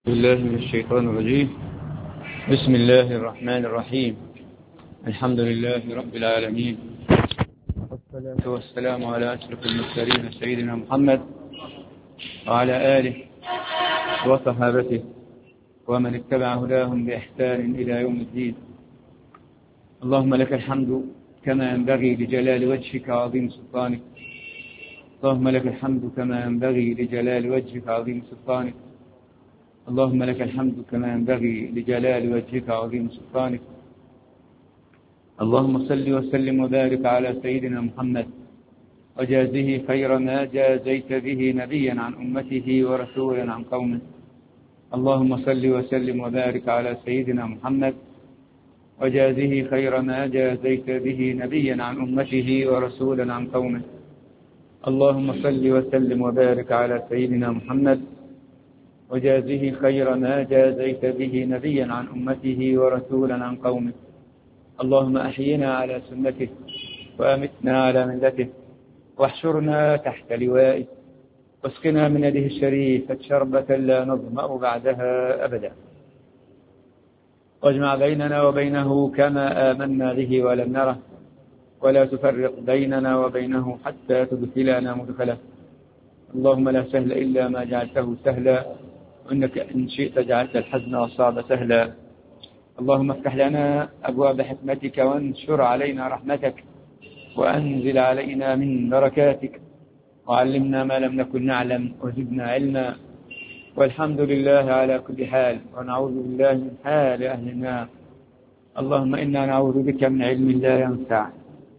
بالله من الشيطان الرجيم. بسم الله الرحمن الرحيم. الحمد لله رب العالمين، والصلاة والسلام على أشرف المرسلين سيدنا محمد وعلى آله وصحابته ومن اتبع هداهم بإحسان إلى يوم الدين. اللهم لك الحمد كما ينبغي لجلال وجهك وعظيم سلطانك. اللهم لك الحمد كما ينبغي لجلال وجهك وعظيم سلطانك. اللهم لك الحمد كما ينبغي لجلال وجهك وعظيم سلطانك. اللهم صل وسلم وبارك على سيدنا محمد وجازه خير ما جازيت به نبيا عن أمته ورسولا عن قومه. اللهم صل وسلم وبارك على سيدنا محمد وجازه خير ما جازيت به نبيا عن أمته ورسولا عن قومه. اللهم صل وسلم وبارك على سيدنا محمد وجازه خير ما جازيت به نبيا عن أمته ورسولا عن قومه. اللهم أحينا على سنته وأمتنا على ملته واحشرنا تحت لوائه واسقنا من يده الشريفة شربة لا نظمأ بعدها أبدا، واجمع بيننا وبينه كما آمنا به ولم نره، ولا تفرق بيننا وبينه حتى تدخلنا مدخله. اللهم لا سهل إلا ما جعلته سهلا، وإنك إن شئت جعلت الحزن والصعب سهلا. اللهم افتح لنا أبواب حكمتك وانشر علينا رحمتك وأنزل علينا من بركاتك، وعلمنا ما لم نكن نعلم وزدنا علما. والحمد لله على كل حال، ونعوذ بالله من حال أهل النار. اللهم إنا نعوذ بك من علم لا ينفع،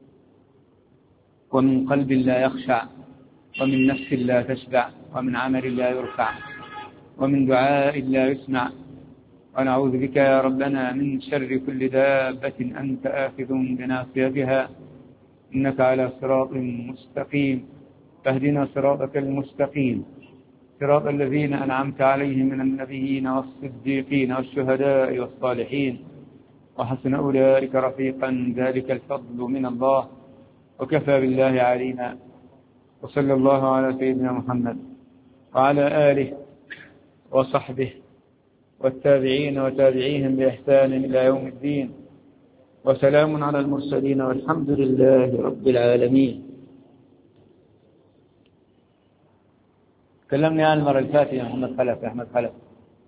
ومن قلب لا يخشع، ومن نفس لا تشبع، ومن عمل لا يرفع، ومن دعاء لا يسمع. ونعوذ بك يا ربنا من شر كل دابة أنت آخذ بناصيتها، إنك على صراط مستقيم. فاهدنا صراطك المستقيم، صراط الذين أنعمت عليهم من النبيين والصديقين والشهداء والصالحين، وحسن أولئك رفيقا. ذلك الفضل من الله، وكفى بالله علينا. وصلى الله على سيدنا محمد وعلى آله وصحبه والتابعين وتابعيهم بإحسان إلى يوم الدين، وسلام على المرسلين، والحمد لله رب العالمين. كلمني عن المرة الفاتحة يا محمد خلف. يا أحمد خلف،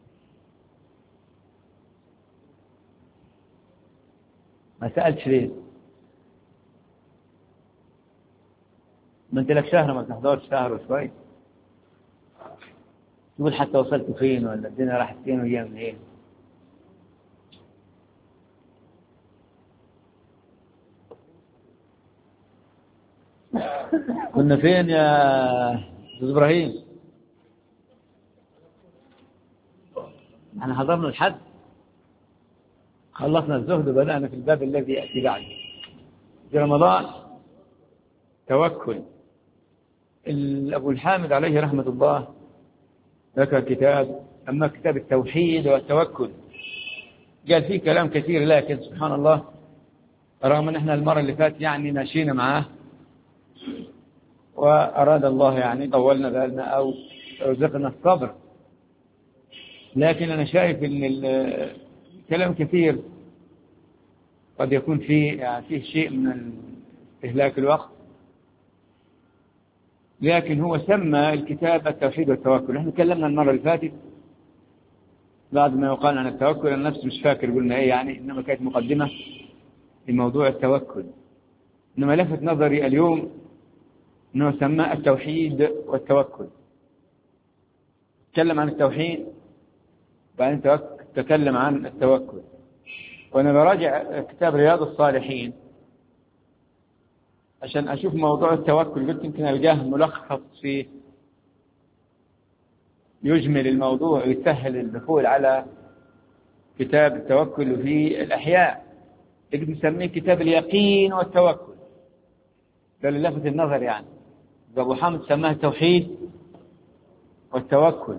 ما سألتش ليه؟ ما انت لك شهر ما تحضرش، شهر وشوي تقول حتى وصلت فين ولا الدنيا راحت فين وهي من ايه. كنا فين يا استاذ ابراهيم؟ احنا حضرنا الحد، خلصنا الزهد وبدأنا في الباب الذي يأتي بعده. في رمضان توكل. أبو الحامد عليه رحمة الله ذكر كتاب، أما كتاب التوحيد والتوكل، قال فيه كلام كثير، لكن سبحان الله رغم أن احنا المرة اللي فاتت يعني ماشينا معاه، وأراد الله يعني طولنا بالنا أو رزقنا الصبر، لكن أنا شايف أن الكلام كثير قد يكون فيه شيء من استهلاك الوقت، لكن هو سمى الكتاب التوحيد والتوكل. احنا تكلمنا المرة اللي فاتت بعد ما يقال عن التوكل، أنا نفسي مش فاكر قلنا ايه يعني، انما كانت مقدمة لموضوع التوكل. انما لفت نظري اليوم انه سماه التوحيد والتوكل. تكلم عن التوحيد وبعدين تكلم عن التوكل. وانا براجع كتاب رياض الصالحين عشان أشوف موضوع التوكل، قلت يمكن ألقاه ملخص فيه يجمل الموضوع ويسهل الدخول على كتاب التوكل في الأحياء. تقدر نسميه كتاب اليقين والتوكل، ده اللي لفت النظر يعني. أبو حامد سماه التوحيد والتوكل،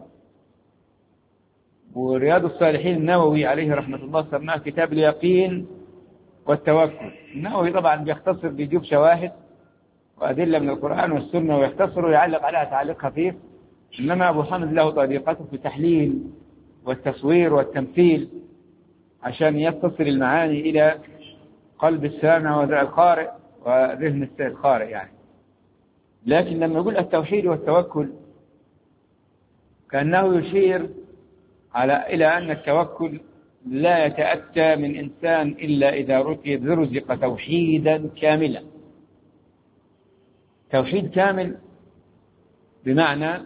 ورياض الصالحين النووي عليه رحمة الله سماه كتاب اليقين والتوكل. النووي طبعا بيختصر، بيجيب شواهد وأدلة من القرآن والسنة ويختصر ويعلق عليها تعليق خفيف، إنما أبو حامد له طريقته في تحليل والتصوير والتمثيل عشان يتصل المعاني إلى قلب السامع والقارئ وذهن القارئ يعني. لكن لما يقول التوحيد والتوكل كأنه يشير إلى أن التوكل لا يتأتى من إنسان إلا إذا رزق توحيدا كاملا. توحيد كامل بمعنى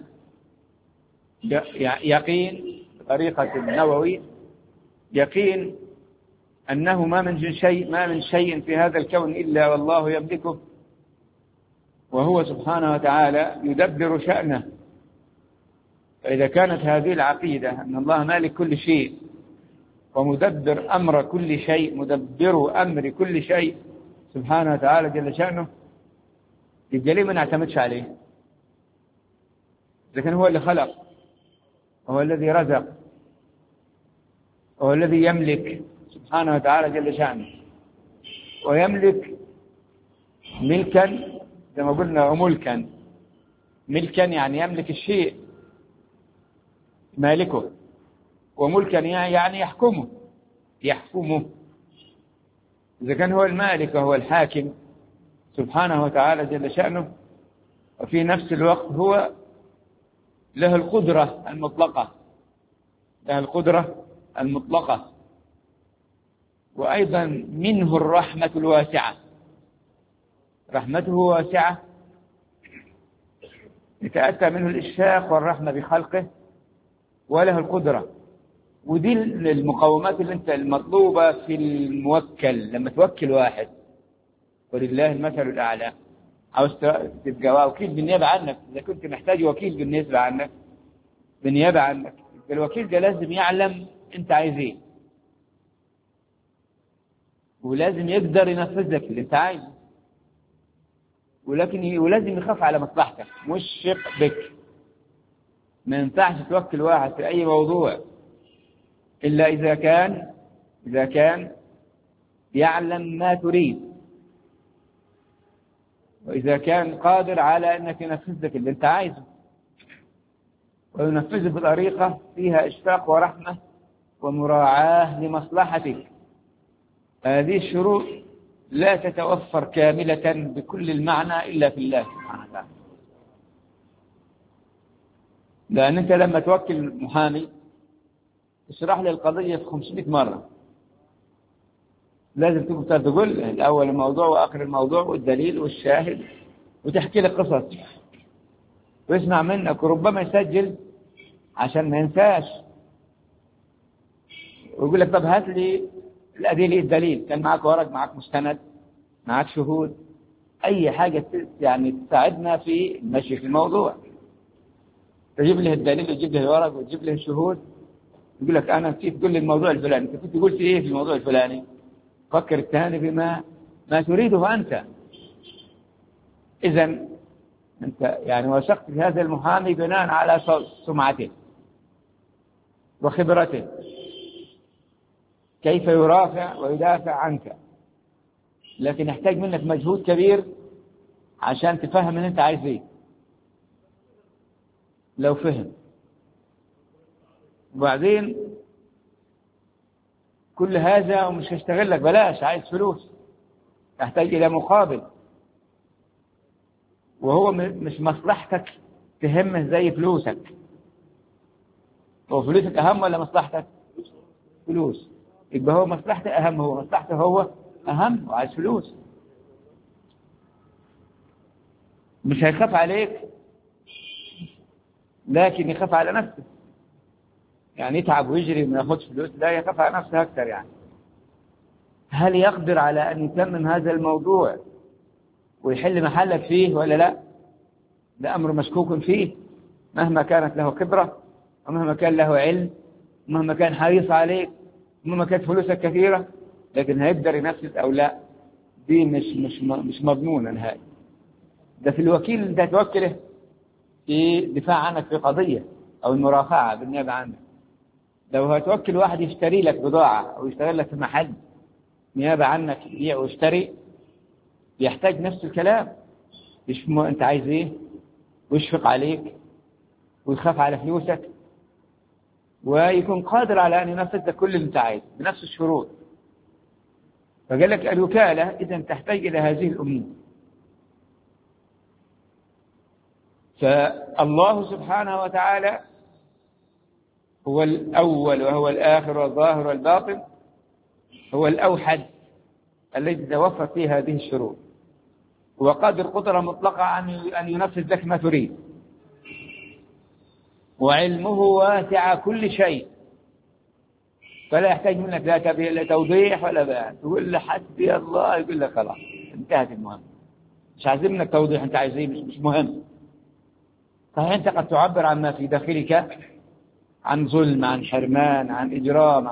يقين بطريقة النووي، يقين أنه ما من شيء في هذا الكون إلا والله يملكه، وهو سبحانه وتعالى يدبر شأنه. فإذا كانت هذه العقيدة أن الله مالك كل شيء ومدبر أمر كل شيء، مدبر أمر كل شيء سبحانه وتعالى جل شأنه، يبقى ليه ما نعتمدش عليه؟ لكن هو اللي خلق، وهو الذي رزق، وهو الذي يملك سبحانه وتعالى جل شأنه، ويملك ملكا زي ما قلنا، وملكا. ملكا يعني يملك الشيء، مالكه، وملكا يعني يحكمه. إذا كان هو المالك وهو الحاكم سبحانه وتعالى جل شأنه، وفي نفس الوقت هو له القدرة المطلقة، وأيضا منه الرحمة الواسعة. رحمته واسعة، يتأتى منه الإشفاق والرحمة بخلقه، وله القدرة. ودي المقومات المطلوبة في الموكل. لما توكل واحد، ولله المثل الأعلى، عاوز تبقى وكيل بالنيابة عنك، إذا كنت محتاج وكيل بالنيابة عنك، الوكيل ده لازم يعلم أنت عايز إيه، ولازم يقدر ينفذ لك اللي أنت عايزه، ولازم يخاف على مصلحتك، مش شق بك. ما ينفعش توكل واحد في أي موضوع إلا إذا كان يعلم ما تريد، وإذا كان قادر على أنك ينفذ لك اللي أنت عايزه، وينفذه بطريقة فيها إشفاق ورحمة ومراعاة لمصلحتك. هذه الشروط لا تتوفر كاملة بكل المعنى إلا في الله سبحانه وتعالى. لأن أنت لما توكل محامي تشرح لي القضية في 500 مرة، لازم تقول الأول الموضوع وآخر الموضوع والدليل والشاهد، وتحكي لك قصص ويسمع منك، وربما يسجل عشان ما ينساش، ويقول لك طب هات لي الدليل، كان معك ورق، معك مستند، معك شهود، أي حاجة يعني تساعدنا في المشي في الموضوع. تجيب له الدليل وتجيب له الورق وتجيب له الشهود، يقول لك أنا نسيت تقول لي الموضوع الفلاني، أنت كنت قلت إيه في الموضوع الفلاني؟ فكر الثاني بما تريده أنت. إذن أنت يعني وثقت في هذا المحامي بناء على سمعته وخبرته، كيف يرافع ويدافع عنك. لكن يحتاج منك مجهود كبير عشان تفهم ان انت عايز ايه. لو فهم، وبعدين كل هذا ومش هيشتغل لك بلاش، عايز فلوس، تحتاج الى مقابل، وهو مش مصلحتك تهمه زي فلوسك. هو فلوسك اهم ولا مصلحتك؟ فلوس. يبقى هو مصلحته اهم، هو مصلحته هو اهم، وعايز فلوس. مش هيخاف عليك، لكن يخاف على نفسه، يعني يتعب ويجري وما ياخدش فلوس، لا يخاف على نفسه اكثر. يعني هل يقدر على ان يتمم هذا الموضوع ويحل محلك فيه ولا لا؟ ده امر مشكوك فيه، مهما كانت له خبرة، ومهما كان له علم، ومهما كان حريص عليك، ومهما كانت فلوسك كثيرة، لكن هيقدر ينفذ او لا؟ دي مش مضمونة نهائي. ده في الوكيل اللي انت توكله في دفاع عنك في قضية او المرافعة بالنيابة عنك. لو هتوكل واحد يشتري لك بضاعة او يشتغل لك في محل نيابة عنك، يبيع ويشتري، يحتاج نفس الكلام، يشوف انت عايز ايه، ويشفق عليك، ويخاف على فلوسك، ويكون قادر على أن ينفذ كل اللي أنت عايزه بنفس الشروط. فقال لك الوكالة إذا تحتاج إلى هذه الأمور. فالله سبحانه وتعالى هو الأول وهو الآخر والظاهر والباطن، هو الأوحد الذي توفر فيه هذه الشروط، وقادر قدرة مطلقة أن ينفذ لك ما تريد، وعلمه واسع كل شيء، فلا يحتاج منك لا توضيح ولا بيان. تقول له حسبي الله يقول لك خلاص انتهت المهمة، مش عايزين منك توضيح، انت عايزين مش مهم. صحيح انت قد تعبر عن ما في داخلك، عن ظلم، عن حرمان، عن إجرام،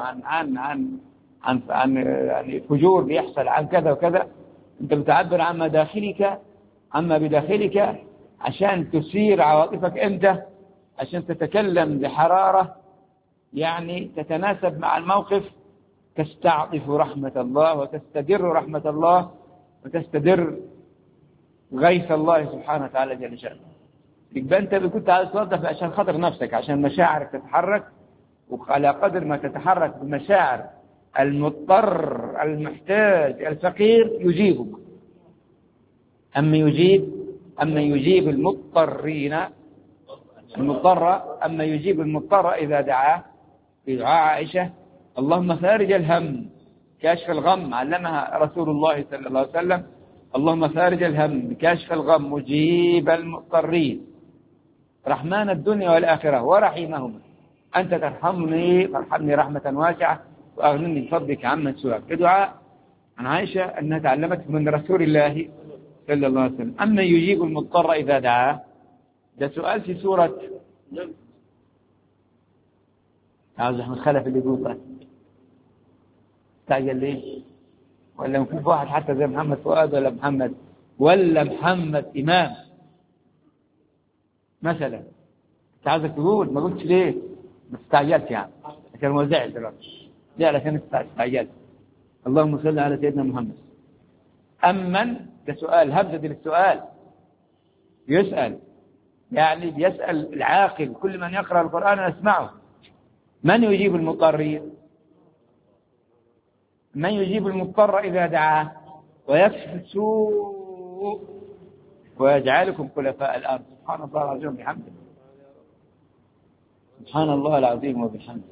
عن فجور بيحصل، عن كذا وكذا. أنت بتعبر عما بداخلك عشان تثير عواطفك أنت، عشان تتكلم بحرارة يعني تتناسب مع الموقف، تستعطف رحمة الله وتستدر رحمة الله وتستدر غيث الله سبحانه وتعالى جل شأنه. يبقى أنت كنت عايز توظف عشان خاطر نفسك، عشان مشاعرك تتحرك، وعلى قدر ما تتحرك بمشاعر المضطر المحتاج الفقير يجيبك. أما يجيب المضطر إذا دعاه. في دعاء عائشة اللهم فارج الهم كاشف الغم، علمها رسول الله صلى الله عليه وسلم، اللهم فارج الهم كاشف الغم مجيب المضطرين رحمن الدنيا والآخرة ورحيمهما، أنت ترحمني فارحمني رحمة واسعة وأغنني بفضلك عمن سواك. كدعاء عن عائشة أنها تعلمت من رسول الله صلى الله عليه وسلم. أما يجيب المضطر إذا دعاه، ده سؤال في سورة عاوز أحمد خلف اللي يقول استعجل ليه؟ ولا ممكن واحد حتى زي محمد فؤاد ولا محمد إمام مثلا، انت عاوزك تقول ما قلتش ليه؟ ما استعجلت يعني عشان هو زعل دلوقتي، زعل عشان استعجلت. اللهم صل على سيدنا محمد. أمن ده سؤال همزة للسؤال، يسأل يعني بيسأل العاقل، كل من يقرأ القرآن يسمعه. من يجيب المضطر إذا دعاه ويكشف السوء ويجعلكم خلفاء الأرض. سبحان الله العظيم وبحمده، سبحان الله العظيم وبحمده.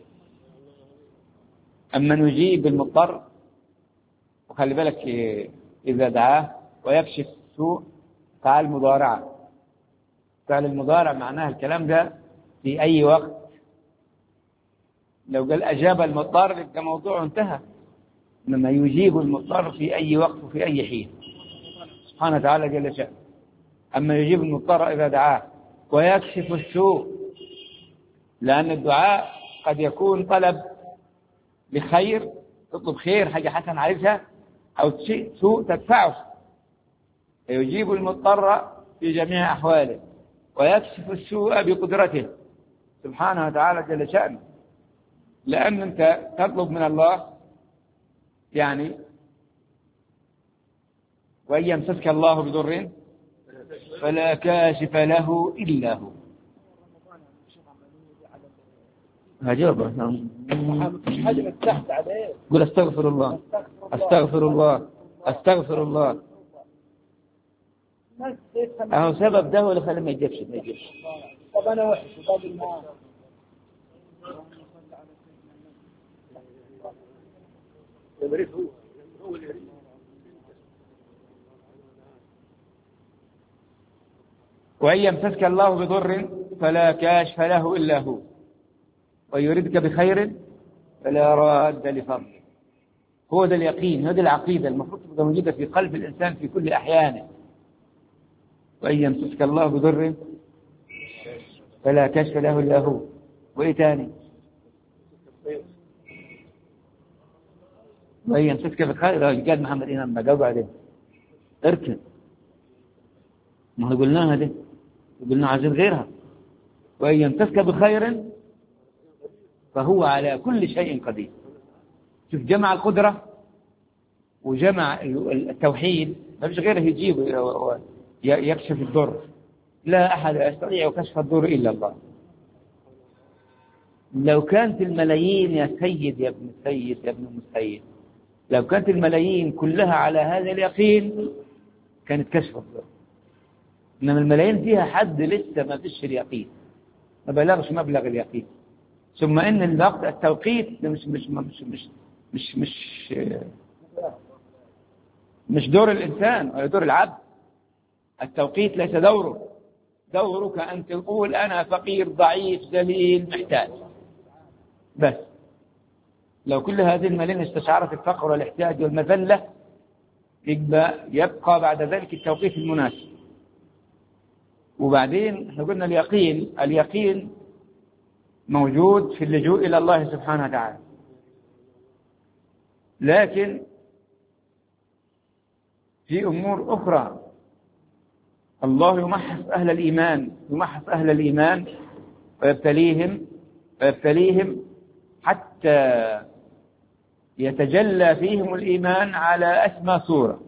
أما يجيب المضطر، وخلي بالك إذا دعاه ويكشف السوء، فعل المضارع معناها الكلام ده في أي وقت. لو قال أجاب المضطر يبقى موضوع انتهى، إنما يجيب المضطر في أي وقت وفي أي حين سبحانه وتعالى جل شأنه. أما يجيب المضطر إذا دعاه ويكشف السوء، لأن الدعاء قد يكون طلب لخير، تطلب خير حاجة حسن عايزها، أو شيء سوء تدفعه. يجيب المضطر في جميع أحواله ويكشف السوء بقدرته سبحانه وتعالى جل شأنه. لأن أنت تطلب من الله يعني وإن يمسسك الله بضر فلا كاشف له إلا هو. هجابه قل استغفر الله استغفر الله استغفر الله. أهو سبب ده ولا خلي ما يجيبش. طب أنا وحش وقابل معاه. وإن يمسسك الله بضر فلا كاشف له إلا هو ويريدك بخير فلا راد لفضله. هو ده اليقين، هذه العقيدة المفروض تبقى موجودة في قلب الإنسان في كل أحيانه. وإن يمسسك الله بضر فلا كاشف له إلا هو. وإيه تاني؟ وإن يمسسك بخير، قال محمد إمام ما جاوب عليه اركن، ما قلناها دي، قلنا عايزين غيرها. وإن يمسسك بخير فهو على كل شيء قدير. شوف جمع القدرة وجمع التوحيد، ما فيش غيره يجيب يكشف الضر. لا أحد يستطيع كشف الضر إلا الله. لو كانت الملايين يا سيد يا ابن السيد يا ابن أم السيد، لو كانت الملايين كلها على هذا اليقين كانت كشفت له. إنما الملايين فيها حد لسه ما فيش اليقين، ما بلغش مبلغ اليقين. ثم إن الوقت التوقيت مش دور الإنسان ولا دور العبد. التوقيت ليس دوره. دورك أن تقول أنا فقير ضعيف ذليل محتاج بس. لو كل هذه الملايين استشعرت الفقر والاحتياج والمذلة يبقى بعد ذلك التوقيت المناسب. وبعدين احنا قلنا اليقين موجود في اللجوء إلى الله سبحانه وتعالى، لكن في أمور أخرى الله يمحص أهل الإيمان ويبتليهم حتى يتجلى فيهم الإيمان على أسمى صورة،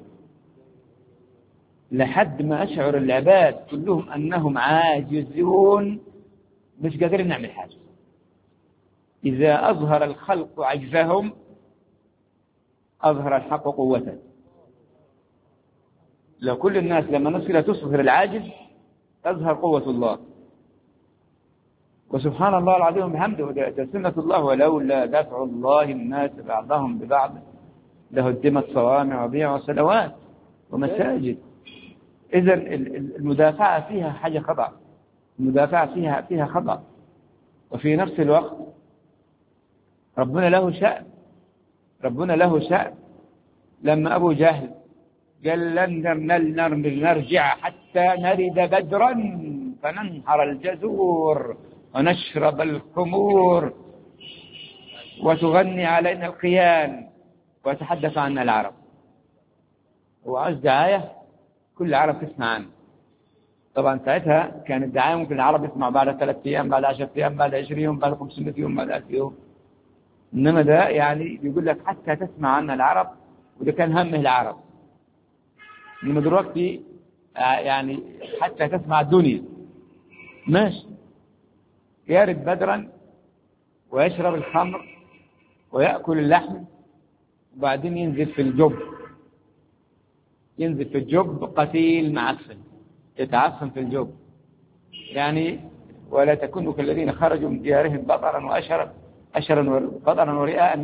لحد ما أشعر العباد كلهم أنهم عاجزون مش قادرين نعمل حاجة. إذا أظهر الخلق عجزهم أظهر الحق قوته. لو كل الناس لما نصل تصهر العاجز تظهر قوة الله. وسبحان الله العظيم بحمده، ده سنة الله، ولولا دفع الله الناس بعضهم ببعض لهدمت صوامع وبيع وصلوات ومساجد. إذن المدافعة فيها حاجة خطأ، المدافعة فيها خطأ. وفي نفس الوقت ربنا له شأن. لما أبو جهل قال لن نرجع حتى نرد بدرا فننحر الجزور ونشرب الخمور وتغني علينا القيان ويتحدث عنا العرب. وعاوز دعاية كل العرب تسمع عنه. طبعا ساعتها كانت الدعاية ممكن العرب يسمع بعد 3 أيام، بعد 10 أيام، بعد 20 يوم، بعد 500 يوم، بعد 1000 يوم. إنما ده يعني بيقول لك حتى تسمع عنا العرب، وده كان همه العرب. إنما دلوقتي يعني حتى تسمع الدنيا ماشي. يرد بدرا ويشرب الخمر ويأكل اللحم، وبعدين ينزل في الجب قتيل معفن، يتعفن في الجب. يعني ولا تكونوا كالذين خرجوا من ديارهم بطرا ورئاء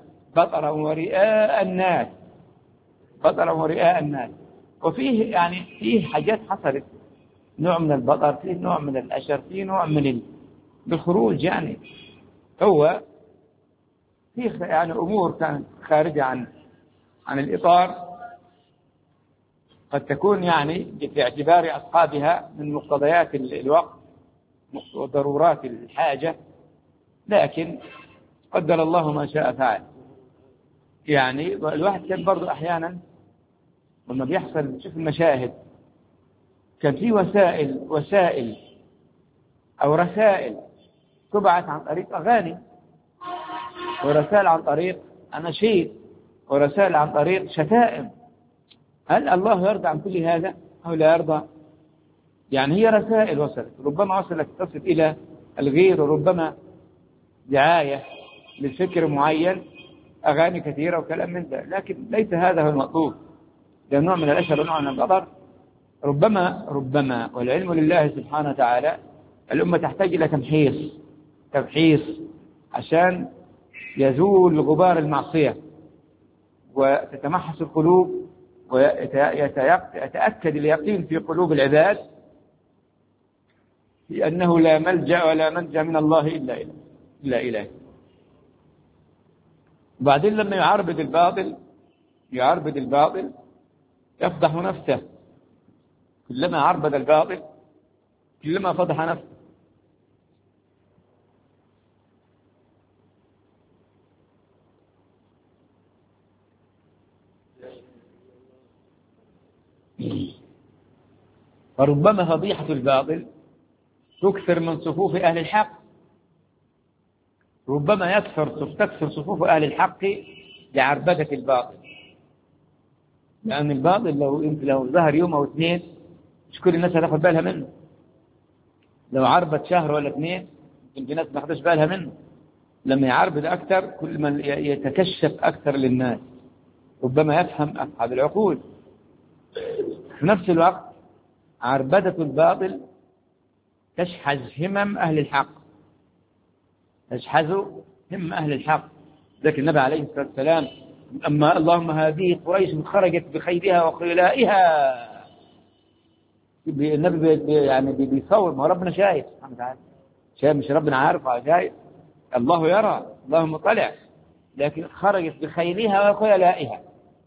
الناس. وفيه يعني فيه حاجات حصلت، نوع من البطر، فيه نوع من الأشر، فيه نوع من بالخروج. يعني هو فيه يعني أمور كانت خارجة عن الإطار، قد تكون يعني في اعتبار أصحابها من مقتضيات الوقت وضرورات الحاجة، لكن قدر الله ما شاء فعل. يعني الواحد كان برضو أحيانا لما بيحصل تشوف المشاهد، كان في وسائل أو رسائل تبعث عن طريق أغاني، ورسائل عن طريق أناشيد، ورسائل عن طريق شتائم. هل الله يرضى عن كل هذا أو لا يرضى؟ يعني هي رسائل وصلت، ربما تصل إلى الغير، وربما دعاية للفكر معين، أغاني كثيرة وكلام من ذا، لكن ليس هذا هو المطلوب. ده نوع من الأشر ونوع من البطر. ربما والعلم لله سبحانه وتعالى الأمة تحتاج إلى تمحيص عشان يزول غبار المعصية وتتمحص القلوب، ويتأكد اليقين في قلوب العباد بأنه لا ملجأ ولا منجا من الله إلا إليه. وبعدين لما يعربد الباطل يفضح نفسه. كلما عربد الباطل كلما فضح نفسه. فربما فضيحة الباطل تكثر من صفوف أهل الحق، ربما تكثر صفوف أهل الحق لعربدة الباطل. لأن الباطل لو ظهر يوم أو 2 مش كل الناس هتاخد بالها منه. لو عربت شهر ولا 2 يمكن في ناس ما تاخدش بالها منه. لما يعربد أكثر كل ما يتكشف أكثر للناس، ربما يفهم أصحاب العقول. في نفس الوقت عربدة الباطل تشحذ همم أهل الحق، تشحذ هم أهل الحق. ذلك النبي عليه الصلاة والسلام أما اللهم هذه قريش خرجت بخيرها وخيلائها، النبي يعني بيصور، ما ربنا شايف سبحانه وتعالى، شايف مش ربنا عارف، شايف، الله يرى، الله مطلع، لكن خرجت بخيلها وخيلائها.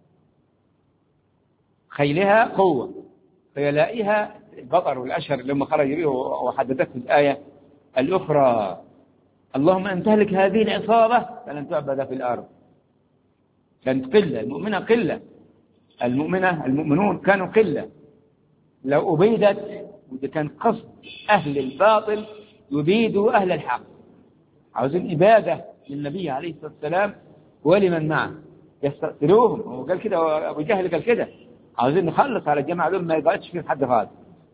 خيلها قوة، خيلائها البطر والأشهر اللي هم خرجوا به، وحددته الآية الأخرى اللهم أن تهلك هذه العصابة فلن تعبد في الأرض. كانت قلة، المؤمنة قلة، المؤمنون كانوا قلة، لو أبيدت، وده كان قصد أهل الباطل يبيدوا أهل الحق، عاوزين إبادة للنبي عليه الصلاة والسلام ولمن معه، يستأصلوهم. هو قال كده، أبو جهل قال كده، عاوزين نخلص على الجماعة دول ما يبقاش فيهم حد خالص.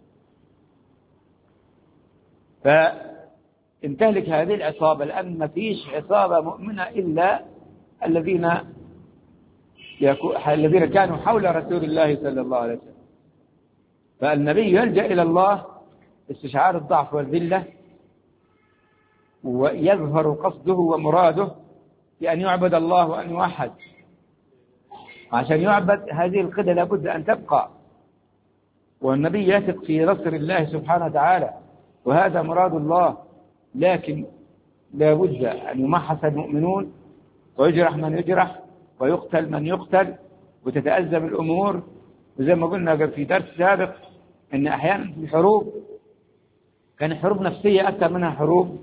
فإن تهلك هذه العصابة، لأن ما فيش عصابة مؤمنة إلا الذين كانوا حول رسول الله صلى الله عليه وسلم. فالنبي يلجأ إلى الله استشعار الضعف والذلة، ويظهر قصده ومراده بأن يعبد الله وأن يوحد. عشان يعبد هذه القدة لابد أن تبقى، والنبي يثق في نصر الله سبحانه وتعالى، وهذا مراد الله. لكن لابد أن يمحص المؤمنون، ويجرح من يجرح، ويقتل من يقتل، وتتأزم الأمور. وزي ما قلنا في درس سابق أن أحيانا في الحروب كان حروب نفسية أكثر منها حروب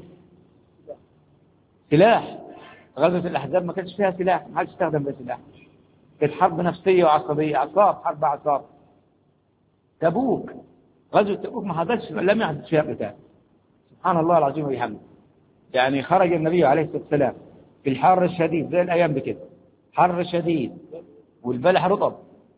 سلاح. غزوة الأحزاب ما كانش فيها سلاح، ما حدش استخدم بسلاح، كانت حرب نفسية وعصبية، حرب أعصاب. تبوك، غزوة تبوك ما حدثش، لم يحدث فيها قتال، سبحان الله العظيم وبحمده. يعني خرج النبي عليه الصلاة والسلام في الحر الشديد زي الأيام بكده، حر شديد والبلح رطب.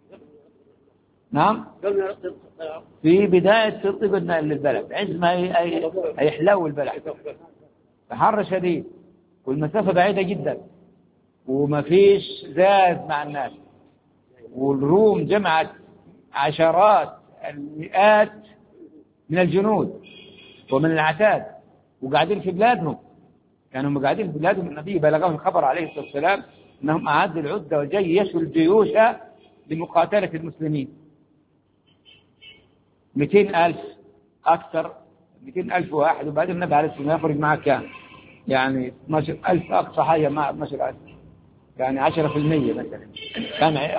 نعم، في بداية تطيب البلح، عند ما يحلو البلح، حر شديد والمسافة بعيدة جدا، وما فيش زاد مع الناس، والروم جمعت عشرات المئات من الجنود ومن العتاد، وقاعدين في بلادهم، كانوا قاعدين في بلادهم. النبي بلغهم الخبر عليه الصلاة والسلام أنهم أعدوا العدة وجيشوا الجيوش لمقاتلة المسلمين. 200,000 أكثر، 200,000 واحد. وبعدين النبي عليه الصلاة والسلام يخرج معه كام؟ يعني 12,000 أقصى حاجة مع 12,000، يعني 10% مثلا، كان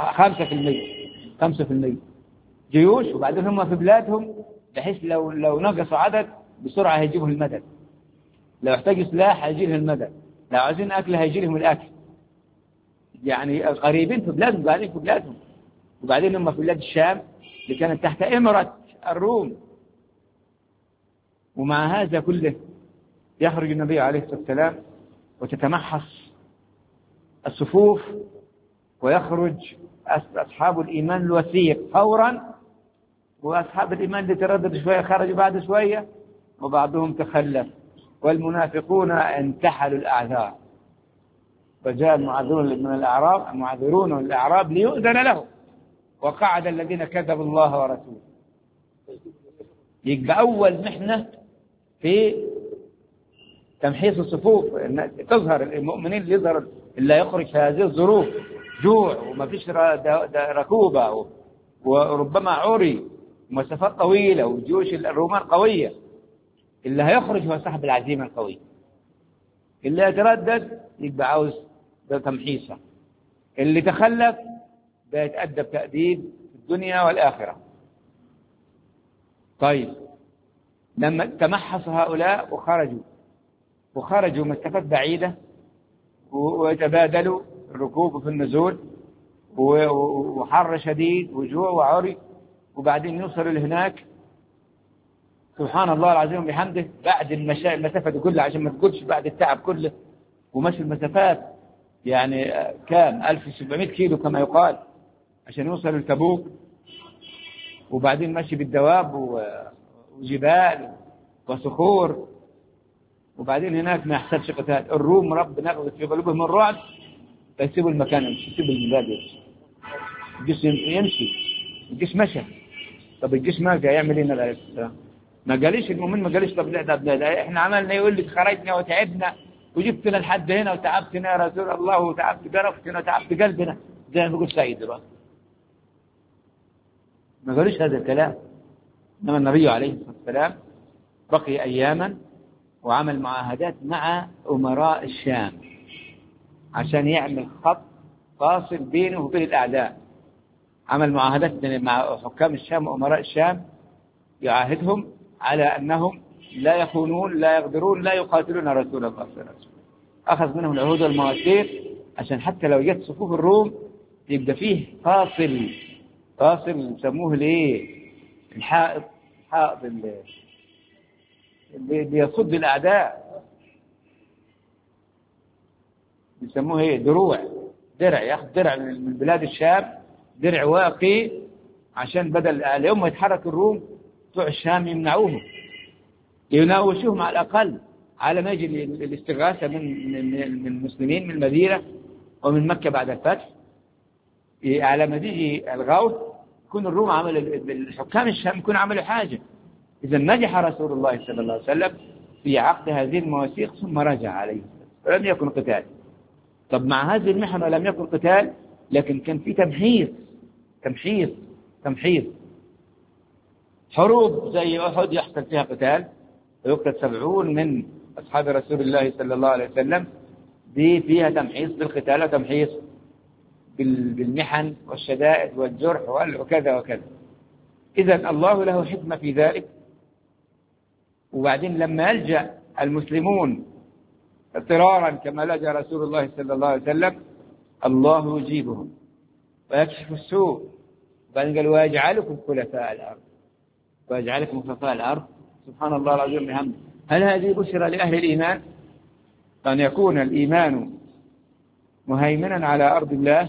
5% جيوش. وبعدين هم في بلادهم، بحيث لو نقصوا عدد بسرعة هيجيبوا المدد، لو احتاجوا سلاح هيجي لهم المدد، لو عايزين أكل هيجي لهم الأكل. يعني قريبين في بلادهم، قاعدين في بلادهم. وبعدين هم في بلاد الشام اللي كانت تحت إمرة الروم. ومع هذا كله يخرج النبي عليه الصلاة والسلام وتتمحص الصفوف، ويخرج أصحاب الإيمان الوثيق فورا، وأصحاب الإيمان اللي تردد شوية خرجوا بعد شوية، وبعضهم تخلف. والمنافقون انتحلوا الأعذار، فجاء المعذرون من الأعراب ليؤذن لهم، وقعد الذين كذبوا الله ورسوله. يبقى أول محنة في تمحيص الصفوف، تظهر المؤمنين اللي يظهر إلا يخرج في هذه الظروف، جوع وما فيش ركوبة، وربما عري، ومسافات طويلة، وجيوش الرومان قوية. اللي هيخرج هو صاحب العزيمة القوية، اللي يتردد يبقى عاوز تمحيصه، اللي تخلف ده يتأدب تأديب في الدنيا والآخرة. طيب، لما تمحص هؤلاء وخرجوا مسافات بعيدة، ويتبادلوا الركوب في النزول، وحر شديد وجوع وعري، وبعدين يوصلوا لهناك، سبحان الله العظيم بحمده، بعد المسافة دي كلها، عشان ما تقولش بعد التعب كله، ومشي المسافات يعني كام 1700 كيلو كما يقال عشان يوصلوا لتبوك، وبعدين مشي بالدواب وجبال وصخور، وبعدين هناك ما يحصلش قتال. الروم ربنا يغلق في قلوبهم الرعب فيسيبوا المكان، يسيبوا البلاد، الجيش يمشي. الجيش مشى. طب الجيش ما جاي يعمل ايه عليه السلام؟ ما قاليش المؤمن، ما قاليش طب لا احنا عملنا، يقول لك خرجنا وتعبنا وجبتنا لحد هنا وتعبتنا يا رسول الله وتعبت قرفتنا وتعبت قلبنا زي ما بيقول سيد بقى. ما قالوش هذا الكلام. انما النبي عليه الصلاه والسلام بقي اياما وعمل معاهدات مع امراء الشام عشان يعمل خط فاصل بينه وبين الاعداء. عمل معاهدات مع حكام الشام وامراء الشام يعاهدهم على انهم لا يخونون لا يغدرون لا يقاتلون رسول الله صلى الله عليه وسلم. اخذ منهم العهود والمواثيق عشان حتى لو جت صفوف الروم يبقى فيه فاصل يسموه الايه؟ الحائط اللي بيصد الاعداء يسموه ايه؟ درع ياخذ درع من بلاد الشام، درع واقي عشان بدل اليوم يتحرك الروم بتوع الشام يمنعوهم، يناوشوهم على الاقل على ما يجي الاستغاثه من المسلمين من المدينه ومن مكه بعد الفتح. على ما تيجي الغوث يكون الروم عملوا، الحكام الشام يكون عملوا حاجه. اذا نجح رسول الله صلى الله عليه وسلم في عقد هذه المواثيق ثم رجع عليه ولم يكن قتال. طب مع هذه المحنه لم يكن قتال، لكن كان في تمحيص حروب زي أحد يحصل فيها قتال ويقتل 70 من أصحاب رسول الله صلى الله عليه وسلم، دي فيها تمحيص بالقتال وتمحيص بالمحن والشدائد والجرح وكذا وكذا. إذن الله له حكمة في ذلك. وبعدين لما يلجأ المسلمون اضطرارا كما لجأ رسول الله صلى الله عليه وسلم الله يجيبهم ويكشف السوء. وبعدين قال ويجعلكم خلفاء الأرض. سبحان الله العظيم بحمده. هل هذه بشرى لأهل الإيمان أن يكون الإيمان مهيمنا على أرض الله،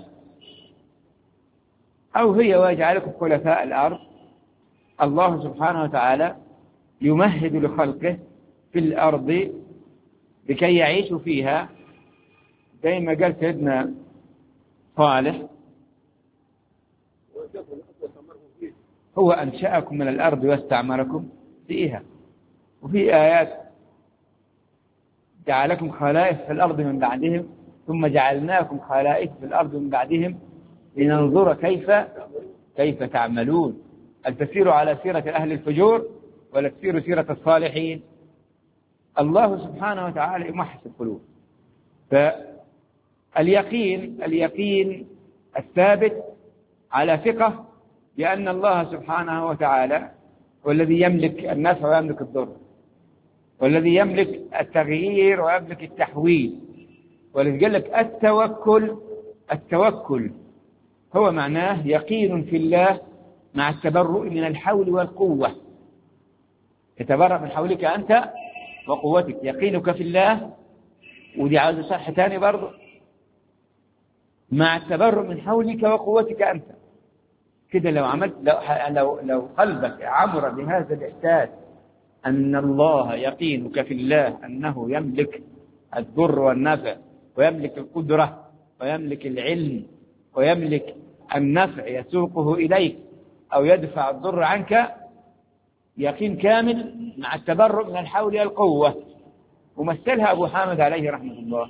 أو هي ويجعلكم خلفاء الأرض؟ الله سبحانه وتعالى يمهد لخلقه في الأرض لكي يعيشوا فيها، زي ما قال سيدنا صالح هو أنشأكم من الأرض واستعمركم فيها. وفي آيات جعلكم خلائف في الأرض من بعدهم ثم جعلناكم خلائف في الأرض من بعدهم لننظر كيف تعملون. هل تسير على سيرة أهل الفجور ولا تسير سيرة الصالحين؟ الله سبحانه وتعالى يمحص القلوب. فاليقين الثابت على ثقة بأن الله سبحانه وتعالى هو الذي يملك النفع ويملك الضر، والذي يملك التغيير ويملك التحويل. ولذلك قال لك التوكل هو معناه يقين في الله مع التبرؤ من الحول والقوة. يتبرأ من حولك أنت وقوتك، يقينك في الله، ودي عاوز صح تاني برضه، مع التبرؤ من حولك وقوتك أنت. كده لو عملت لو قلبك عمر بهذا الإحساس أن الله يقينك في الله أنه يملك الضر والنفع ويملك القدرة ويملك العلم ويملك النفع يسوقه إليك أو يدفع الضر عنك، يقين كامل مع التبرؤ من الحول والقوة. ومثلها أبو حامد عليه رحمة الله،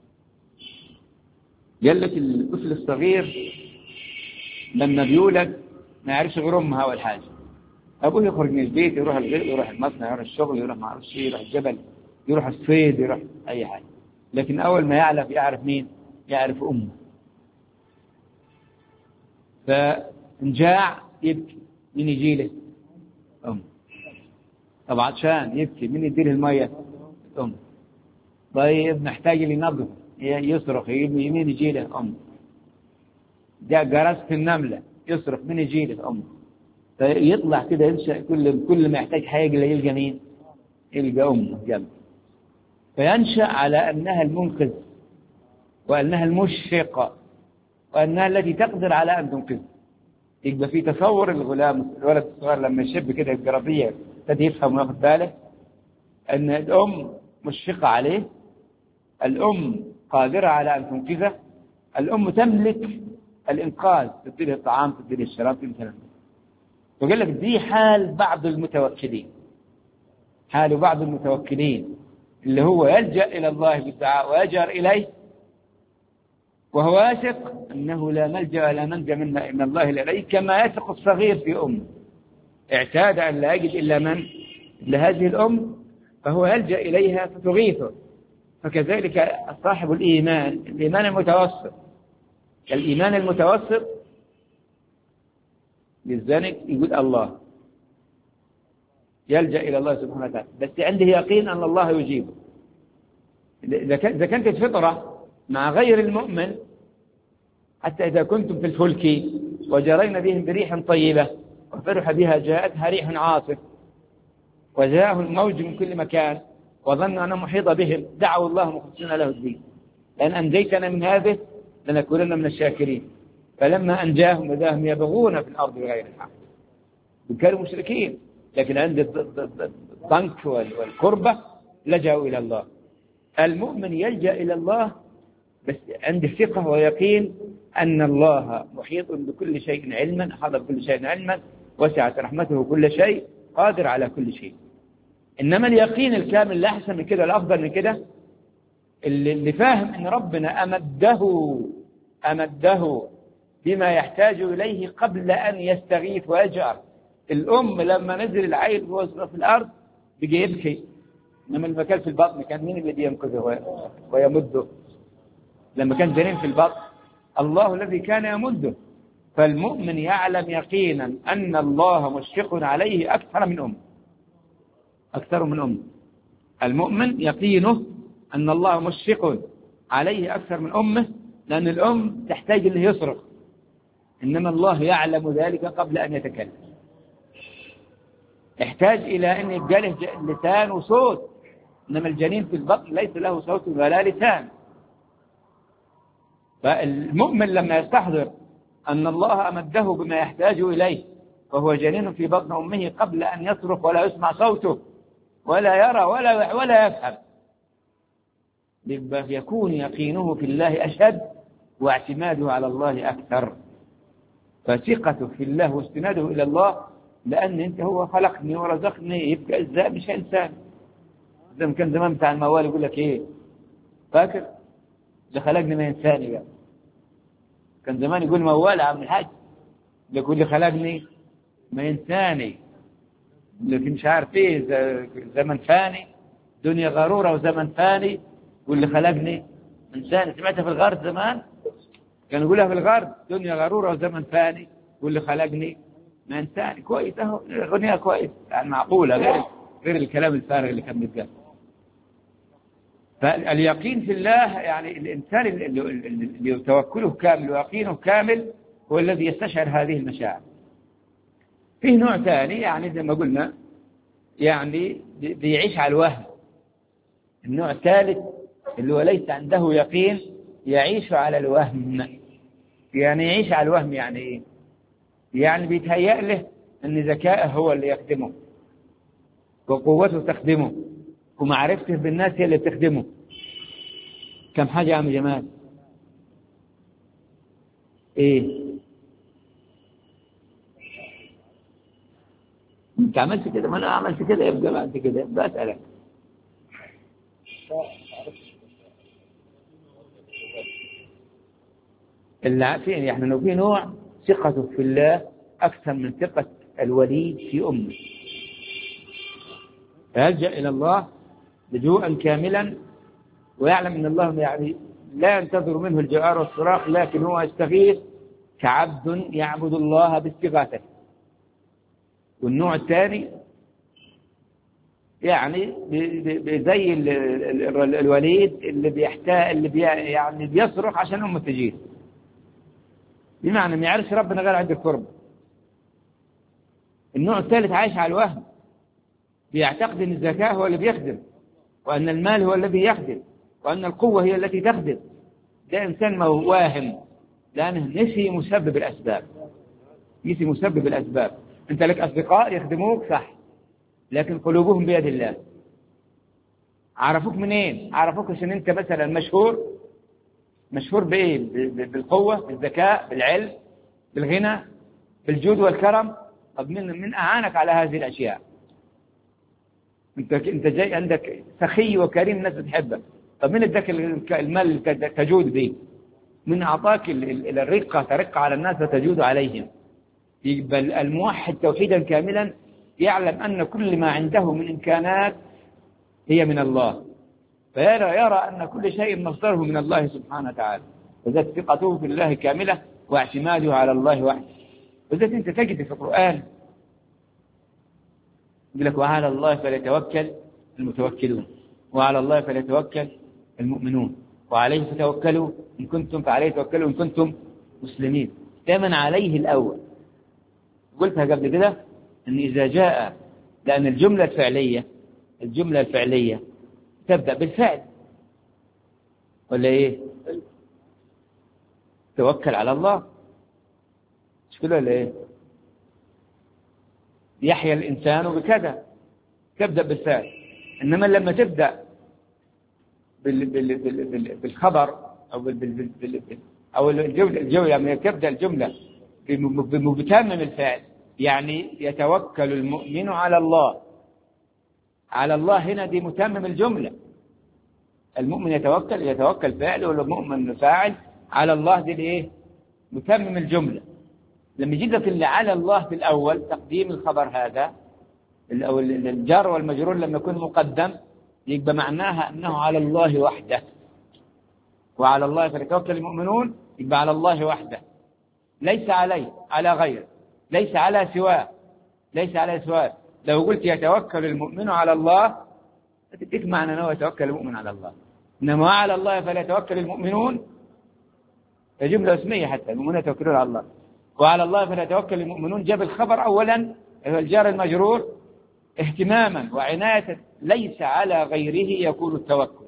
قال لك الطفل الصغير لما بيولد ما يعرفش غير أمه أول حاجة. أبوه يخرج من البيت يروح البيت يروح المصنع يروح الشغل يروح ما أعرفش يروح الجبل يروح الصيد يروح أي حاجة، لكن أول ما يعرف مين؟ يعرف أمه. فانجاع يبكي، مين يجي له؟ أمه. طب عطشان يبكي، مين يديله المية؟ أمه. طيب محتاج ينظف يصرخ، مين يجي له؟ أمه. جاء جرس في النملة يصرخ، مين يجي له؟ أمه. فيطلع كده ينشأ كل ما يحتاج حاجة يلقى مين؟ يلقى أمه جنبه. فينشأ على أنها المنقذ وأنها المشفقة وأنها التي تقدر على أن تنقذ. يبقى في تصور الغلام الولد الصغير لما يشب كده الجرابية ابتدى يفهم وياخد باله أن الأم مشفقة عليه، الأم قادرة على أن تنقذه، الأم تملك الإنقاذ، تديله الطعام، تديله الشراب، مثلا. وقال لك دي حال بعض المتوكلين، حال بعض المتوكلين اللي هو يلجأ إلى الله بالدعاء ويجأر إليه وهو واثق أنه لا ملجأ ولا منجا منا إن الله إليه، كما يثق الصغير في أمه، اعتاد أن لا يجد إلا من لهذه الأم فهو يلجأ إليها فتغيثه. فكذلك صاحب الإيمان المتوسط، الإيمان المتوسط للزانق يقول الله، يلجأ إلى الله سبحانه وتعالى، بس عنده يقين أن الله يجيبه. إذا كانت الفطرة مع غير المؤمن، حتى إذا كنتم في الفلك وجرينا بهم بريح طيبة وفرح بها جاءتها ريح عاصف وجاءه الموج من كل مكان وظنوا أنه محيط بهم دعوا الله مخلصين له الدين لأن أنجيتنا من هذه لنكونن من الشاكرين. فلما أنجاهم إذا هم يبغون في الأرض بغير الحق، كانوا مشركين، لكن عند الضنك والكربة لجأوا إلى الله. المؤمن يلجأ إلى الله بس عنده ثقة ويقين أن الله محيط بكل شيء علما، أحاط بكل شيء علما، وسعت رحمته كل شيء، قادر على كل شيء. إنما اليقين الكامل لا أحسن من كده ولا أفضل من كده، اللي فاهم أن ربنا أمده بما يحتاج إليه قبل أن يستغيث ويجأر. الأم لما نزل العيل وهو في الأرض بيجي يبكي، إنما المكان في البطن كان مين اللي ينقذه ويمده؟ لما كان جنين في البطن الله الذي كان يمده. فالمؤمن يعلم يقينا أن الله مشفق عليه أكثر من أمه. المؤمن يقينه أن الله مشفق عليه أكثر من أمه، لأن الأم تحتاج أنه يصرخ، إنما الله يعلم ذلك قبل أن يتكلم. يحتاج إلى أن يبقى له لسان وصوت، إنما الجنين في البطن ليس له صوت ولا لسان. فالمؤمن لما يستحضر أن الله أمده بما يحتاج إليه وهو جنين في بطن أمه قبل أن يصرخ ولا يسمع صوته ولا يرى ولا يفهم، يكون يقينه في الله أشد واعتماده على الله أكثر. فثقته في الله واستناده إلى الله، لأن أنت هو خلقني ورزقني، يبقى إزاي مش إنسان. زي ما كان زمان بتاع الموال يقول لك إيه، فاكر اللي خلقني ما إنساني بقى. كان زمان يقول موال عم الحاج يقول لي خلقني ما إنساني، لكن مش عارف إيه زمن فاني، دنيا غرورة وزمن فاني، واللي خلقني إنسان. سمعتها في الغرب زمان كان يقولها في الغرب، دنيا غرورة وزمن فاني، واللي خلقني ما إنساني. كويس أهو، أغنية كويس يعني معقولة، غير الكلام الفارغ اللي كان بيتقال. فاليقين في الله يعني الإنسان اللي توكله كامل ويقينه كامل هو الذي يستشعر هذه المشاعر. فيه نوع ثاني يعني زي ما قلنا يعني بيعيش على الوهم. النوع الثالث اللي هو ليس عنده يقين، يعيش على الوهم. يعني يعيش على الوهم يعني إيه؟ يعني بيتهيأ له أن ذكائه هو اللي يخدمه وقوته تخدمه ومعرفته بالناس هي اللي بتخدمه. كم حاجة يا عم جمال؟ إيه؟ أنت عملت كده؟ ما أنا عملت كده، يبقى ما أنت كده، بسألك. العافين يعني في نوع ثقته في الله أكثر من ثقة الوليد في أمه، فيلجأ إلى الله لجوءا كاملا ويعلم أن الله يعني لا ينتظر منه الجوار والصراخ، لكن هو يستغيث كعبد يعبد الله باستغاثته. والنوع الثاني يعني زي الوليد اللي يعني بيصرخ عشان أمه تجيه، بمعنى ما يعرفش ربنا غير عند القرب. النوع الثالث عايش على الوهم، بيعتقد أن الزكاة هو اللي بيخدم، وأن المال هو الذي يخدم، وأن القوة هي التي تخدم. ده إنسان واهم، لأنه نسي مسبب الأسباب. أنت لك أصدقاء يخدموك صح، لكن قلوبهم بيد الله. عرفوك منين؟ عرفوك عشان أنت مثلا مشهور بإيه؟ بالقوة، بالذكاء، بالعلم، بالغنى، بالجود والكرم. طب من أعانك على هذه الأشياء؟ أنت جاي عندك سخي وكريم، الناس بتحبك. طب من اداك المال تجود به؟ من أعطاك الرقة ترق على الناس وتجود عليهم؟ بل الموحد توحيدا كاملا يعلم أن كل ما عنده من إمكانات هي من الله، فيرى أن كل شيء مصدره من الله سبحانه وتعالى، وذات ثقته في الله كاملة واعتماده على الله وحده. وذات أنت تجد في القرآن يقول لك وعلى الله فليتوكل المتوكلون، وعلى الله فليتوكل المؤمنون، وعليه فتوكلوا إن كنتم، فعليه توكلوا إن كنتم مسلمين. دائما عليه الأول. قلتها قبل كده أن إذا جاء، لأن الجملة الفعلية تبدأ بالفعل ولا إيه؟ توكل على الله، مش كده ولا إيه؟ يحيى الإنسان بكذا، تبدأ بالفعل. إنما لما تبدأ بالخبر أو الجملة لما تبدأ الجملة بمتمم الفعل، يعني يتوكل المؤمن على الله. على الله هنا دي متمم الجملة. المؤمن يتوكل فاعل، والمؤمن فاعل. على الله دي الايه؟ متمم الجملة. لما يجي لك اللي على الله في الأول، تقديم الخبر هذا أو الجار والمجرور لما يكون مقدم، يبقى معناها أنه على الله وحده. وعلى الله فليتوكل المؤمنون، يبقى على الله وحده، ليس عليه، على غيره، ليس على سواه. لو قلت يتوكل المؤمن على الله تديك معنى أنه يتوكل المؤمن على الله. إنما على الله فليتوكل المؤمنون جملة اسمية، حتى المؤمنون يتوكلون على الله. وعلى الله فليتوكل المؤمنون جاب الخبر أولا، الجار المجرور، اهتماما وعناية، ليس على غيره يكون التوكل.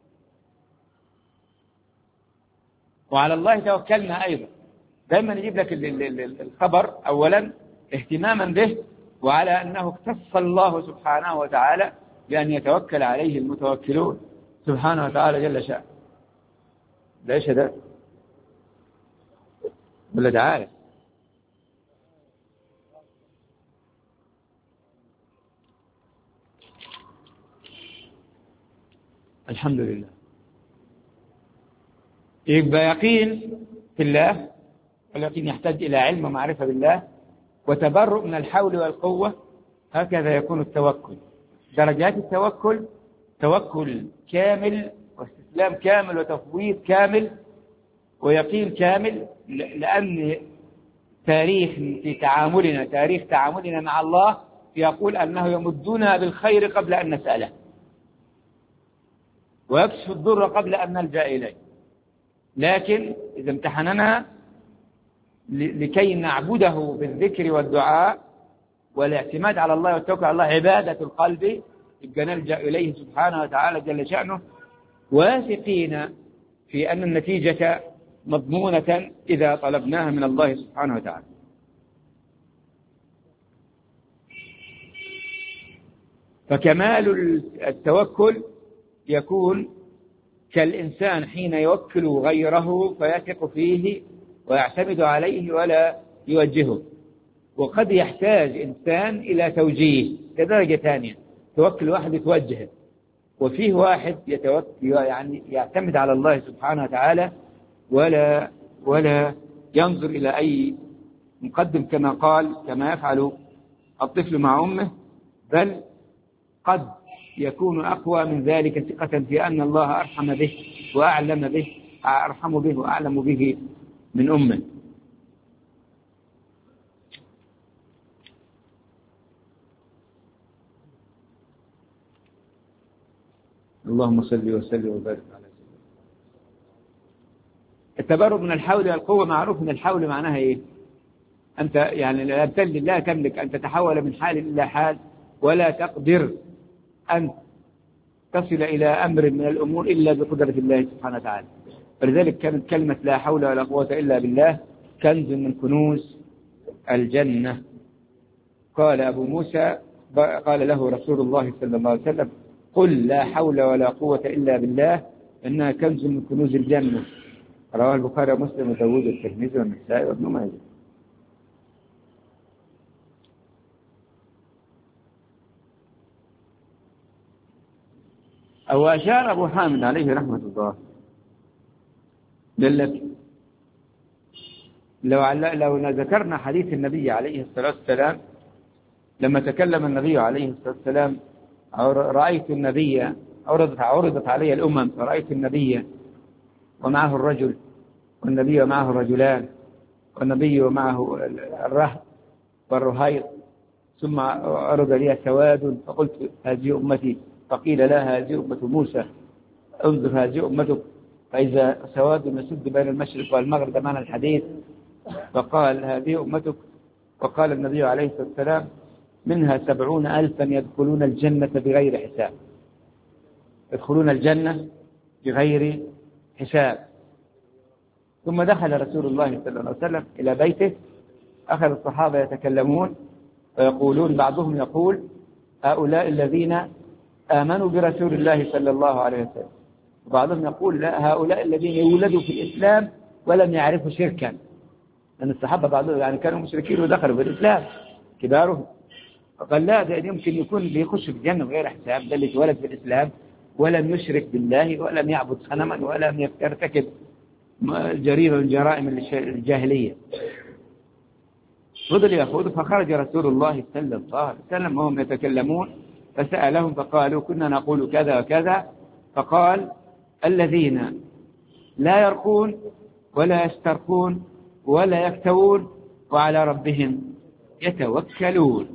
وعلى الله توكلنا أيضا، دائما يجيب لك الخبر أولا اهتماما به، وعلى أنه اختص الله سبحانه وتعالى بأن يتوكل عليه المتوكلون سبحانه وتعالى جل شأنه. ليش ده ولا تعالى؟ الحمد لله. يبقى يقين في الله، واليقين يحتاج إلى علم ومعرفة بالله وتبرؤ من الحول والقوة. هكذا يكون التوكل. درجات التوكل: توكل كامل، واستسلام كامل، وتفويض كامل، ويقين كامل. لأن تاريخ تعاملنا مع الله يقول أنه يمدنا بالخير قبل أن نسأله، ويكشف الضر قبل أن نلجأ إليه. لكن إذا امتحننا لكي نعبده بالذكر والدعاء والاعتماد على الله والتوكل على الله، عبادة القلب، يبقى نلجأ إليه سبحانه وتعالى جل شأنه، واثقين في أن النتيجة مضمونة إذا طلبناها من الله سبحانه وتعالى. فكمال التوكل يكون كالإنسان حين يوكل غيره فيثق فيه ويعتمد عليه ولا يوجهه. وقد يحتاج إنسان إلى توجيه كدرجة ثانية، توكل واحد يتوجه، وفيه واحد يعني يعتمد على الله سبحانه وتعالى ولا ينظر إلى أي مقدم، كما يفعل الطفل مع أمه، بل قد يكون أقوى من ذلك ثقة في أن الله أرحم به وأعلم به من أمه. اللهم صل وسلم وبارك على سيدنا. التبرؤ من الحول والقوة معروف من الحول معناها إيه؟ أنت يعني لا تملك أن تتحول من حال إلى حال، ولا تقدر أن تصل إلى أمر من الأمور إلا بقدرة الله سبحانه وتعالى. فلذلك كانت كلمة لا حول ولا قوة إلا بالله كنز من كنوز الجنة. قال أبو موسى، قال له رسول الله صلى الله عليه وسلم: قل لا حول ولا قوة إلا بالله إنها كنز من كنوز الجنة. رواه البخاري ومسلم وداود والترمذي والنسائي وابن ماجه. أو أشار أبو حامد عليه رحمة الله لك لو ذكرنا حديث النبي عليه الصلاة والسلام لما تكلم النبي عليه الصلاة والسلام رأيت النبي عرضت علي الأمم فرأيت النبي ومعه الرجل والنبي ومعه الرجلان والنبي ومعه الرهب والرهيط ثم عرض لي سواد فقلت هذه أمتي فقيل لا هذه أمة موسى انظر هذه أمتك فإذا سواد يسد بين المشرق والمغرب معنى الحديث فقال هذه أمتك وقال النبي عليه الصلاة والسلام منها 70,000 يدخلون الجنة بغير حساب يدخلون الجنة بغير حساب. ثم دخل رسول الله صلى الله عليه وسلم إلى بيته أخذ الصحابة يتكلمون ويقولون بعضهم يقول هؤلاء الذين آمنوا برسول الله صلى الله عليه وسلم وبعضهم يقول لا هؤلاء الذين يولدوا في الإسلام ولم يعرفوا شركا لأن الصحابة بعضهم يعني كانوا مشركين ودخلوا في الإسلام كبارهم فقال لا ده يمكن يكون بيخش في الجنة بغير حساب ده اللي اتولد في الإسلام ولم يشرك بالله ولم يعبد صنما ولم يرتكب جريمة من جرائم الجاهلية. فضل يأخذ فخرج رسول الله صلى الله عليه وسلم وهم يتكلمون فسألهم فقالوا كنا نقول كذا وكذا فقال الذين لا يرقون ولا يسترقون ولا يكتوون وعلى ربهم يتوكلون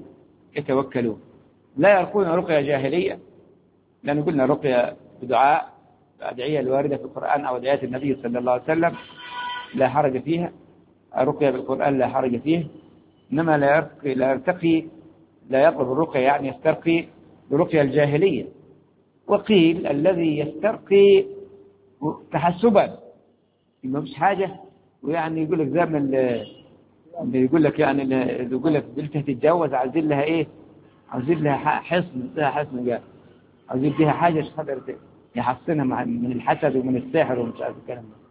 لا يرقون رقية جاهلية لأن قلنا رقية بدعاء أدعية الواردة في القرآن أو أدعيات النبي صلى الله عليه وسلم لا حرج فيها رقية بالقرآن لا حرج فيه إنما لا يرتقي لا يطلب الرقية يعني يسترقي برقية الجاهلية. وقيل الذي يسترقي تحسبا ما فيش حاجة ويعني يقول لك زي ما اللي يقول لك يعني يقول لك بنتها تتجوز عايزين لها ايه عايزين لها حصن جاء عايزين فيها حاجة خطر يحصنها من الحسد ومن السحر ومش عارف الكلام ده.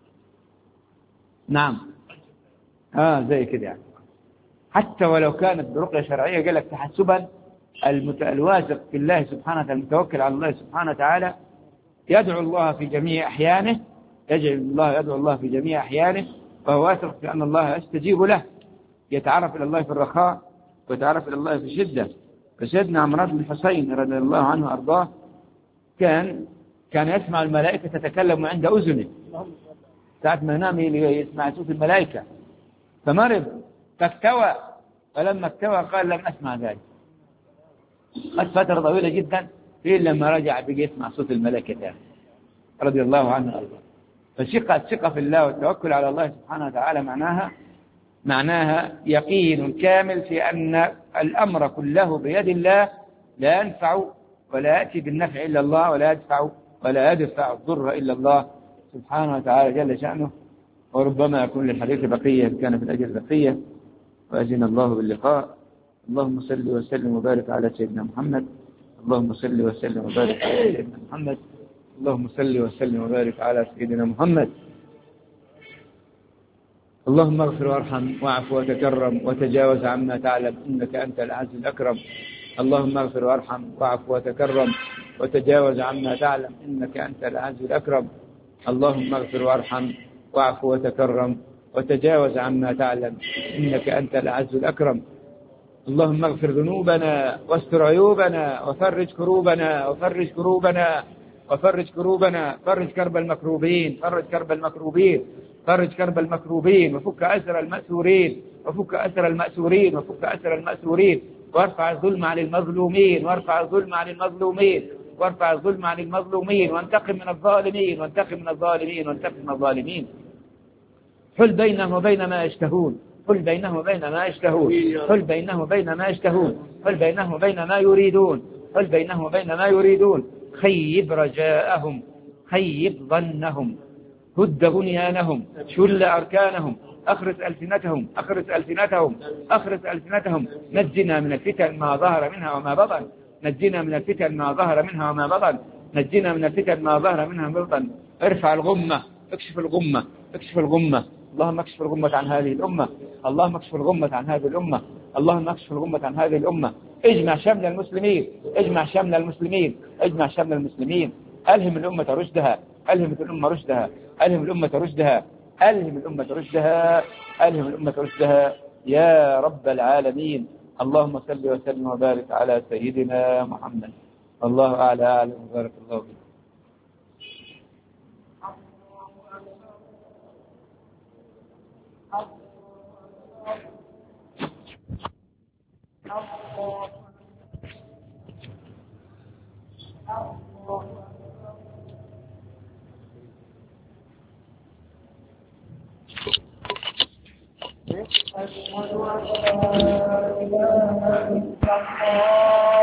نعم زي كده يعني حتى ولو كانت برقية شرعية قال لك تحسبا الواثق في الله سبحانه وتعالى المتوكل على الله سبحانه وتعالى يدعو الله في جميع أحيانه يدعو الله في جميع أحيانه وهو واثق في أن الله يستجيب له يتعرف إلى الله في الرخاء ويتعرف إلى الله في الشدة. فسيدنا عمرو بن الحصين رضي الله عنه وأرضاه كان يسمع الملائكة تتكلم عند أذنه ساعة ما ينام يسمع صوت الملائكة فمرض فاكتوى فلما اكتوى قال لم أسمع ذلك قد فترة طويلة جدا إلا لما رجع بقى يسمع صوت الملائكة تاني رضي الله عنه وأرضاه. فالثقة في الله والتوكل على الله سبحانه وتعالى معناها يقين كامل في أن الأمر كله بيد الله لا ينفع ولا يأتي بالنفع إلا الله ولا يدفع الضر إلا الله سبحانه وتعالى جل شأنه. وربما يكون للحديث بقية كان في الأجل بقية وأذن الله باللقاء. اللهم صل وسلم وبارك على سيدنا محمد. اللهم صل وسلم وبارك على سيدنا محمد. اللهم صل وسلم وبارك على سيدنا محمد. اللهم اغفر وارحم واعف وتكرم وتجاوز عما تعلم إنك أنت العزيز الأكرم. اللهم اغفر وارحم واعف وتكرم وتجاوز عما تعلم إنك أنت العزيز الأكرم. اللهم اغفر وارحم واعف وتكرم وتجاوز عما تعلم إنك أنت العزيز الأكرم. اللهم اغفر ذنوبنا واستر عيوبنا وفرج كروبنا فرج كرب المكروبين وفك أسر المأسورين وارفع الظلم عن المظلومين وانتقم من الظالمين حل بينهم وبين ما يشتهون حل بينهم وبين ما يريدون خيب رجاءهم خيب ظنهم هد بنيانهم شل أركانهم أخرس ألسنتهم نجنا من الفتن ما ظهر منها وما بطن نجنا من الفتن ما ظهر منها وما بطن، نجنا من الفتن ما ظهر منها وما بطن. ارفع الغمة، اكشف الغمة، اكشف الغمة. اللهم اكشف الغمة عن هذه الأمة، اللهم اكشف الغمة عن هذه الأمة، اللهم اكشف الغمة عن هذه الأمة. اجمع شمل المسلمين، اجمع شمل المسلمين، اجمع شمل المسلمين. ألهم الأمة رشدها، ألهم الأمة رشدها، ألهم الأمة رشدها، ألهم الأمة رشدها، ألهم الأمة رشدها يا رب العالمين. اللهم صل وسلم وبارك على سيدنا محمد. الله أعلى أعلم وبارك الله فيك. أشهد أن لا إله إلا الله